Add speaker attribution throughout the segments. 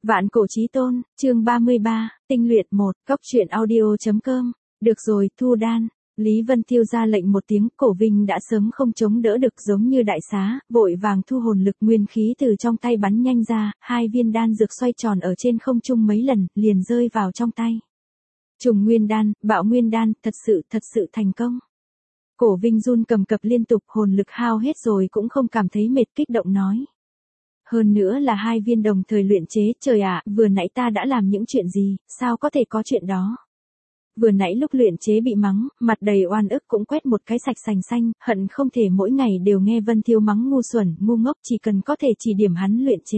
Speaker 1: Vạn cổ chí tôn, chương 33, tinh luyện 1, cốc truyện audio.com. Được rồi, thu đan. Lý Vân Tiêu ra lệnh một tiếng, Cổ Vinh đã sớm không chống đỡ được, giống như đại xá, vội vàng thu hồn lực, nguyên khí từ trong tay bắn nhanh ra, 2 viên đan dược xoay tròn ở trên không trung mấy lần, liền rơi vào trong tay. Trùng nguyên đan, bạo nguyên đan, thật sự thành công. Cổ Vinh run cầm cập liên tục, hồn lực hao hết rồi cũng không cảm thấy mệt, kích động nói. Hơn nữa là 2 viên đồng thời luyện chế, trời ạ, vừa nãy ta đã làm những chuyện gì, sao có thể có chuyện đó. Vừa nãy lúc luyện chế bị mắng, mặt đầy oan ức cũng quét một cái sạch sành xanh, hận không thể mỗi ngày đều nghe Vân Tiêu mắng ngu xuẩn, ngu ngốc, chỉ cần có thể chỉ điểm hắn luyện chế.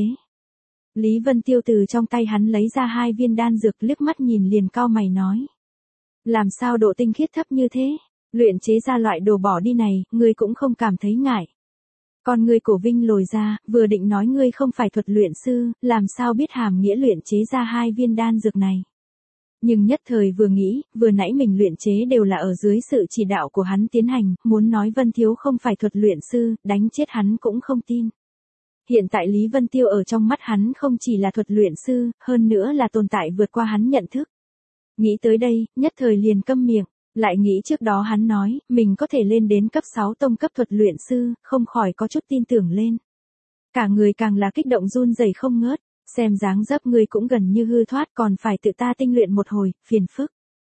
Speaker 1: Lý Vân Tiêu từ trong tay hắn lấy ra 2 viên đan dược, liếc mắt nhìn liền cau mày nói. Làm sao độ tinh khiết thấp như thế, luyện chế ra loại đồ bỏ đi này, ngươi cũng không cảm thấy ngại. Còn ngươi Cổ Vinh lồi ra, vừa định nói ngươi không phải thuật luyện sư, làm sao biết hàm nghĩa luyện chế ra 2 viên đan dược này. Nhưng nhất thời vừa nghĩ, vừa nãy mình luyện chế đều là ở dưới sự chỉ đạo của hắn tiến hành, muốn nói Vân Thiếu không phải thuật luyện sư, đánh chết hắn cũng không tin. Hiện tại Lý Vân Tiêu ở trong mắt hắn không chỉ là thuật luyện sư, hơn nữa là tồn tại vượt qua hắn nhận thức. Nghĩ tới đây, nhất thời liền câm miệng. Lại nghĩ trước đó hắn nói, mình có thể lên đến cấp 6 tông cấp thuật luyện sư, không khỏi có chút tin tưởng lên. Cả người càng là kích động run rẩy không ngớt, xem dáng dấp ngươi cũng gần như hư thoát, còn phải tự ta tinh luyện một hồi, phiền phức.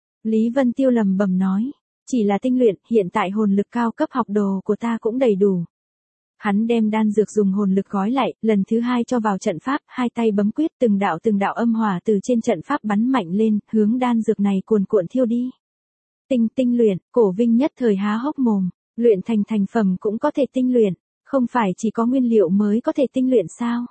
Speaker 1: Lý Vân Tiêu lầm bầm nói, chỉ là tinh luyện, hiện tại hồn lực cao cấp học đồ của ta cũng đầy đủ. Hắn đem đan dược dùng hồn lực gói lại, lần thứ 2 cho vào trận pháp, 2 tay bấm quyết, từng đạo âm hỏa từ trên trận pháp bắn mạnh lên, hướng đan dược này cuồn cuộn thiêu đi. Tinh luyện, Cổ Vinh nhất thời há hốc mồm, luyện thành phẩm cũng có thể tinh luyện, không phải chỉ có nguyên liệu mới có thể tinh luyện sao?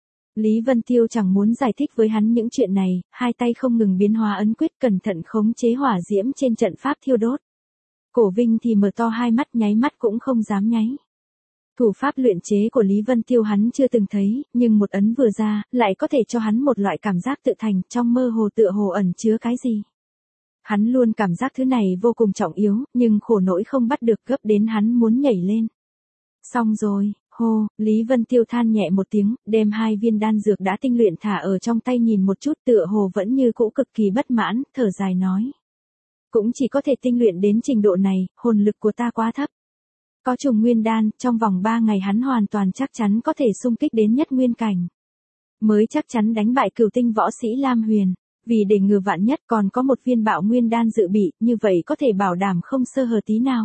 Speaker 1: Lý Vân Tiêu chẳng muốn giải thích với hắn những chuyện này, 2 tay không ngừng biến hóa ấn quyết, cẩn thận khống chế hỏa diễm trên trận pháp thiêu đốt. Cổ Vinh thì mở to 2 mắt, nháy mắt cũng không dám nháy. Thủ pháp luyện chế của Lý Vân Tiêu hắn chưa từng thấy, nhưng một ấn vừa ra, lại có thể cho hắn một loại cảm giác tự thành, trong mơ hồ tựa hồ ẩn chứa cái gì. Hắn luôn cảm giác thứ này vô cùng trọng yếu, nhưng khổ nỗi không bắt được, gấp đến hắn muốn nhảy lên. Xong rồi, hô, Lý Vân Tiêu than nhẹ một tiếng, đem 2 viên đan dược đã tinh luyện thả ở trong tay nhìn một chút, tựa hồ vẫn như cũ cực kỳ bất mãn, thở dài nói. Cũng chỉ có thể tinh luyện đến trình độ này, hồn lực của ta quá thấp. Có trùng nguyên đan, trong vòng 3 ngày hắn hoàn toàn chắc chắn có thể xung kích đến nhất nguyên cảnh. Mới chắc chắn đánh bại cửu tinh võ sĩ Lam Huyền. Vì để ngừa vạn nhất còn có một viên bạo nguyên đan dự bị, như vậy có thể bảo đảm không sơ hở tí nào.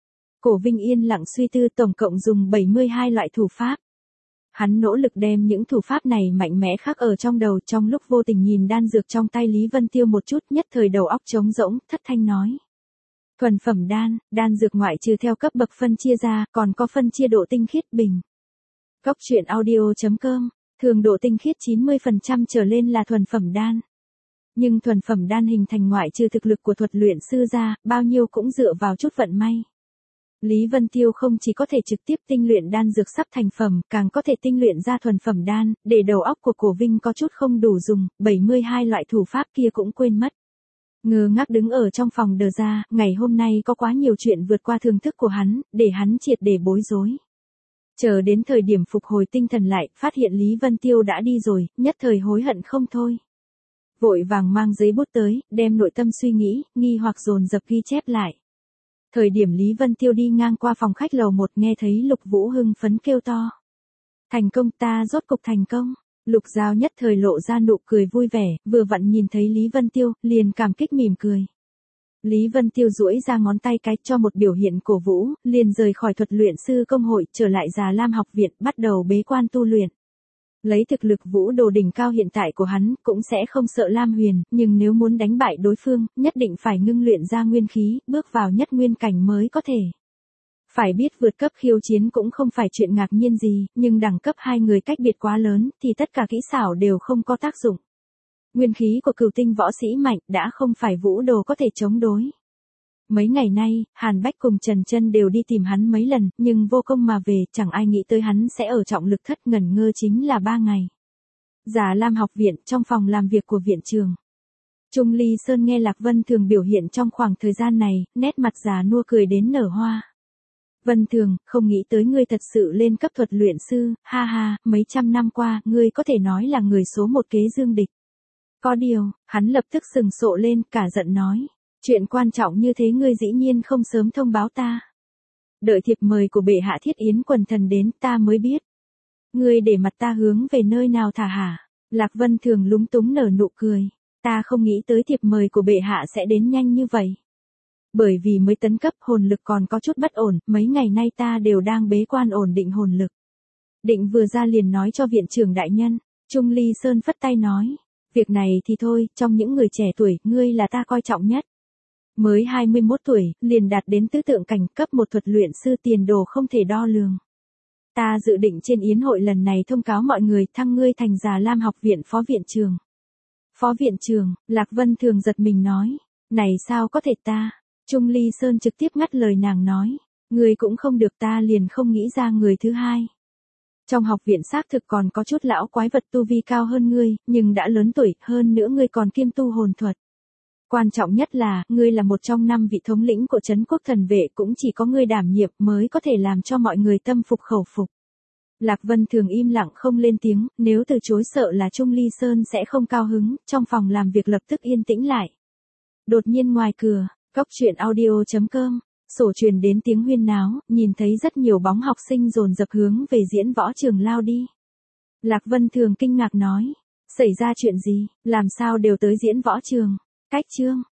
Speaker 1: Cổ Vinh yên lặng suy tư, tổng cộng dùng 72 loại thủ pháp. Hắn nỗ lực đem những thủ pháp này mạnh mẽ khắc ở trong đầu, trong lúc vô tình nhìn đan dược trong tay Lý Vân Tiêu một chút, nhất thời đầu óc trống rỗng, thất thanh nói. Thuần phẩm đan dược ngoại trừ theo cấp bậc phân chia ra, còn có phân chia độ tinh khiết bình. Cốc truyện audio.com, thường độ tinh khiết 90% trở lên là thuần phẩm đan. Nhưng thuần phẩm đan hình thành ngoại trừ thực lực của thuật luyện sư ra, bao nhiêu cũng dựa vào chút vận may. Lý Vân Tiêu không chỉ có thể trực tiếp tinh luyện đan dược sắp thành phẩm, càng có thể tinh luyện ra thuần phẩm đan, để đầu óc của Cổ Vinh có chút không đủ dùng, 72 loại thủ pháp kia cũng quên mất. Ngơ ngác đứng ở trong phòng đờ ra, ngày hôm nay có quá nhiều chuyện vượt qua thường thức của hắn, để hắn triệt để bối rối. Chờ đến thời điểm phục hồi tinh thần lại, phát hiện Lý Vân Tiêu đã đi rồi, nhất thời hối hận không thôi. Vội vàng mang giấy bút tới, đem nội tâm suy nghĩ, nghi hoặc dồn dập ghi chép lại. Thời điểm Lý Vân Tiêu đi ngang qua phòng khách lầu 1, nghe thấy Lục Vũ hưng phấn kêu to. Thành công, ta rốt cục thành công. Lục Giao nhất thời lộ ra nụ cười vui vẻ, vừa vặn nhìn thấy Lý Vân Tiêu, liền cảm kích mỉm cười. Lý Vân Tiêu duỗi ra ngón tay cái cho một biểu hiện cổ vũ, liền rời khỏi thuật luyện sư công hội, trở lại Già Lam học viện, bắt đầu bế quan tu luyện. Lấy thực lực vũ đồ đỉnh cao hiện tại của hắn, cũng sẽ không sợ Lam Huyền, nhưng nếu muốn đánh bại đối phương, nhất định phải ngưng luyện ra nguyên khí, bước vào nhất nguyên cảnh mới có thể. Phải biết vượt cấp khiêu chiến cũng không phải chuyện ngạc nhiên gì, nhưng đẳng cấp 2 người cách biệt quá lớn, thì tất cả kỹ xảo đều không có tác dụng. Nguyên khí của cửu tinh võ sĩ mạnh, đã không phải vũ đồ có thể chống đối. Mấy ngày nay, Hàn Bách cùng Trần Chân đều đi tìm hắn mấy lần, nhưng vô công mà về, chẳng ai nghĩ tới hắn sẽ ở trọng lực thất, ngẩn ngơ chính là 3 ngày. Già Lam học viện, trong phòng làm việc của viện trường. Trung Ly Sơn nghe Lạc Vân Thường biểu hiện trong khoảng thời gian này, nét mặt già nua cười đến nở hoa. Vân Thường, không nghĩ tới ngươi thật sự lên cấp thuật luyện sư, ha ha, mấy trăm năm qua, ngươi có thể nói là người số một kế dương địch. Có điều, hắn lập tức sừng sộ lên, cả giận nói. Chuyện quan trọng như thế ngươi dĩ nhiên không sớm thông báo ta. Đợi thiệp mời của bệ hạ Thiết Yến quần thần đến ta mới biết. Ngươi để mặt ta hướng về nơi nào thả hả? Lạc Vân Thường lúng túng nở nụ cười. Ta không nghĩ tới thiệp mời của bệ hạ sẽ đến nhanh như vậy. Bởi vì mới tấn cấp hồn lực còn có chút bất ổn, mấy ngày nay ta đều đang bế quan ổn định hồn lực. Định vừa ra liền nói cho viện trưởng đại nhân, Trung Ly Sơn phất tay nói. Việc này thì thôi, trong những người trẻ tuổi, ngươi là ta coi trọng nhất. Mới 21 tuổi, liền đạt đến tứ tượng cảnh cấp một thuật luyện sư tiền đồ không thể đo lường. Ta dự định trên yến hội lần này thông cáo mọi người thăng ngươi thành Già Lam học viện phó viện trường. Phó viện trường, Lạc Vân Thường giật mình nói. Này sao có thể ta? Trung Ly Sơn trực tiếp ngắt lời nàng nói. Ngươi cũng không được ta liền không nghĩ ra người thứ hai. Trong học viện xác thực còn có chút lão quái vật tu vi cao hơn ngươi, nhưng đã lớn tuổi, hơn nữa ngươi còn kiêm tu hồn thuật. Quan trọng nhất là, ngươi là một trong 5 vị thống lĩnh của Trấn Quốc Thần Vệ, cũng chỉ có ngươi đảm nhiệm mới có thể làm cho mọi người tâm phục khẩu phục. Lạc Vân Thường im lặng không lên tiếng, nếu từ chối sợ là Trung Ly Sơn sẽ không cao hứng, trong phòng làm việc lập tức yên tĩnh lại. Đột nhiên ngoài cửa, góc chuyện audio.com, sổ truyền đến tiếng huyên náo, nhìn thấy rất nhiều bóng học sinh dồn dập hướng về diễn võ trường lao đi. Lạc Vân Thường kinh ngạc nói, xảy ra chuyện gì, làm sao đều tới diễn võ trường? Cách chương